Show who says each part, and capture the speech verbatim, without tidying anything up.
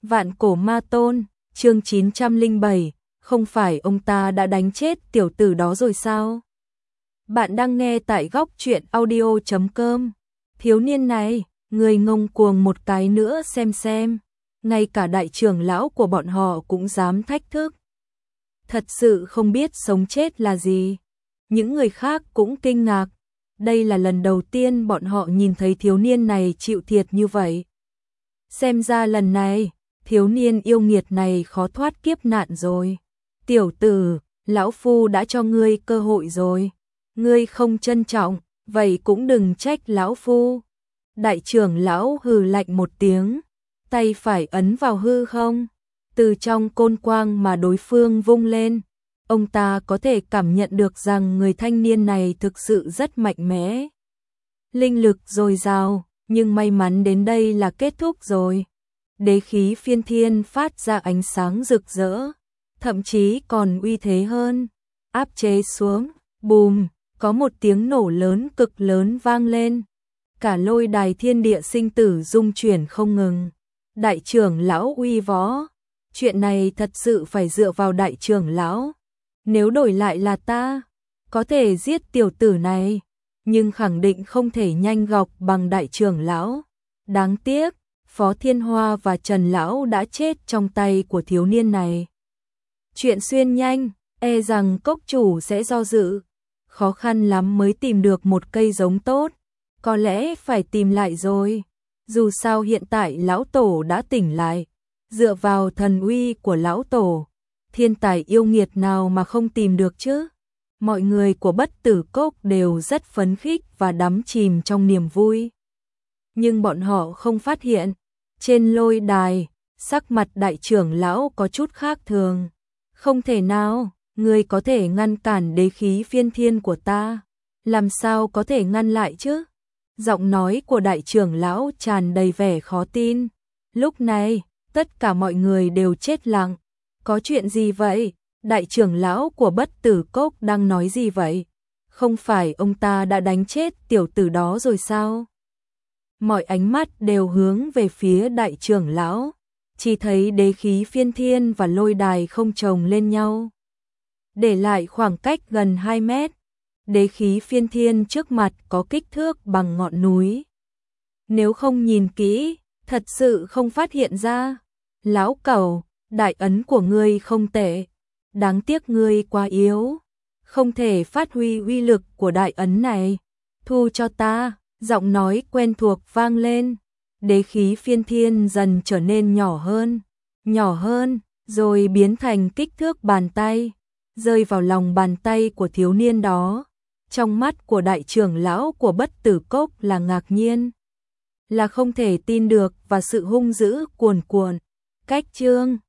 Speaker 1: Vạn Cổ Ma Tôn, chương chín trăm lẻ bảy, không phải ông ta đã đánh chết tiểu tử đó rồi sao? Bạn đang nghe tại góc truyện audio chấm com. Thiếu niên này, người ngông cuồng một cái nữa xem xem. Ngay cả đại trưởng lão của bọn họ cũng dám thách thức. Thật sự không biết sống chết là gì. Những người khác cũng kinh ngạc. Đây là lần đầu tiên bọn họ nhìn thấy thiếu niên này chịu thiệt như vậy. Xem ra lần này, thiếu niên yêu nghiệt này khó thoát kiếp nạn rồi. Tiểu tử, lão phu đã cho ngươi cơ hội rồi. Ngươi không trân trọng, vậy cũng đừng trách lão phu. Đại trưởng lão hừ lạnh một tiếng, tay phải ấn vào hư không. Từ trong côn quang mà đối phương vung lên, ông ta có thể cảm nhận được rằng người thanh niên này thực sự rất mạnh mẽ. Linh lực dồi dào, nhưng may mắn đến đây là kết thúc rồi. Đế khí phiên thiên phát ra ánh sáng rực rỡ, thậm chí còn uy thế hơn. Áp chế xuống, bùm, có một tiếng nổ lớn cực lớn vang lên. Cả lôi đài thiên địa sinh tử rung chuyển không ngừng. Đại trưởng lão uy võ, chuyện này thật sự phải dựa vào đại trưởng lão. Nếu đổi lại là ta, có thể giết tiểu tử này, nhưng khẳng định không thể nhanh gọc bằng đại trưởng lão. Đáng tiếc, Phó Thiên Hoa và Trần Lão đã chết trong tay của thiếu niên này. Chuyện xuyên nhanh, e rằng cốc chủ sẽ do dự. Khó khăn lắm mới tìm được một cây giống tốt, có lẽ phải tìm lại rồi. Dù sao hiện tại lão tổ đã tỉnh lại, dựa vào thần uy của lão tổ, thiên tài yêu nghiệt nào mà không tìm được chứ. Mọi người của Bất Tử Cốc đều rất phấn khích và đắm chìm trong niềm vui. Nhưng bọn họ không phát hiện, trên lôi đài, sắc mặt đại trưởng lão có chút khác thường. Không thể nào, người có thể ngăn cản đế khí phiên thiên của ta, làm sao có thể ngăn lại chứ? Giọng nói của đại trưởng lão tràn đầy vẻ khó tin. Lúc này, tất cả mọi người đều chết lặng. Có chuyện gì vậy? Đại trưởng lão của Bất Tử Cốc đang nói gì vậy? Không phải ông ta đã đánh chết tiểu tử đó rồi sao? Mọi ánh mắt đều hướng về phía đại trưởng lão. Chỉ thấy đế khí phiên thiên và lôi đài không chồng lên nhau, để lại khoảng cách gần hai mét. Đế khí phiên thiên trước mặt có kích thước bằng ngọn núi. Nếu không nhìn kỹ, thật sự không phát hiện ra. Lão cẩu, đại ấn của ngươi không tệ, đáng tiếc ngươi quá yếu, không thể phát huy uy lực của đại ấn này. Thu cho ta, giọng nói quen thuộc vang lên. Đế khí phiên thiên dần trở nên nhỏ hơn, nhỏ hơn, rồi biến thành kích thước bàn tay, rơi vào lòng bàn tay của thiếu niên đó. Trong mắt của đại trưởng lão của Bất Tử Cốc là ngạc nhiên, là không thể tin được và sự hung dữ cuồn cuộn. Cách chương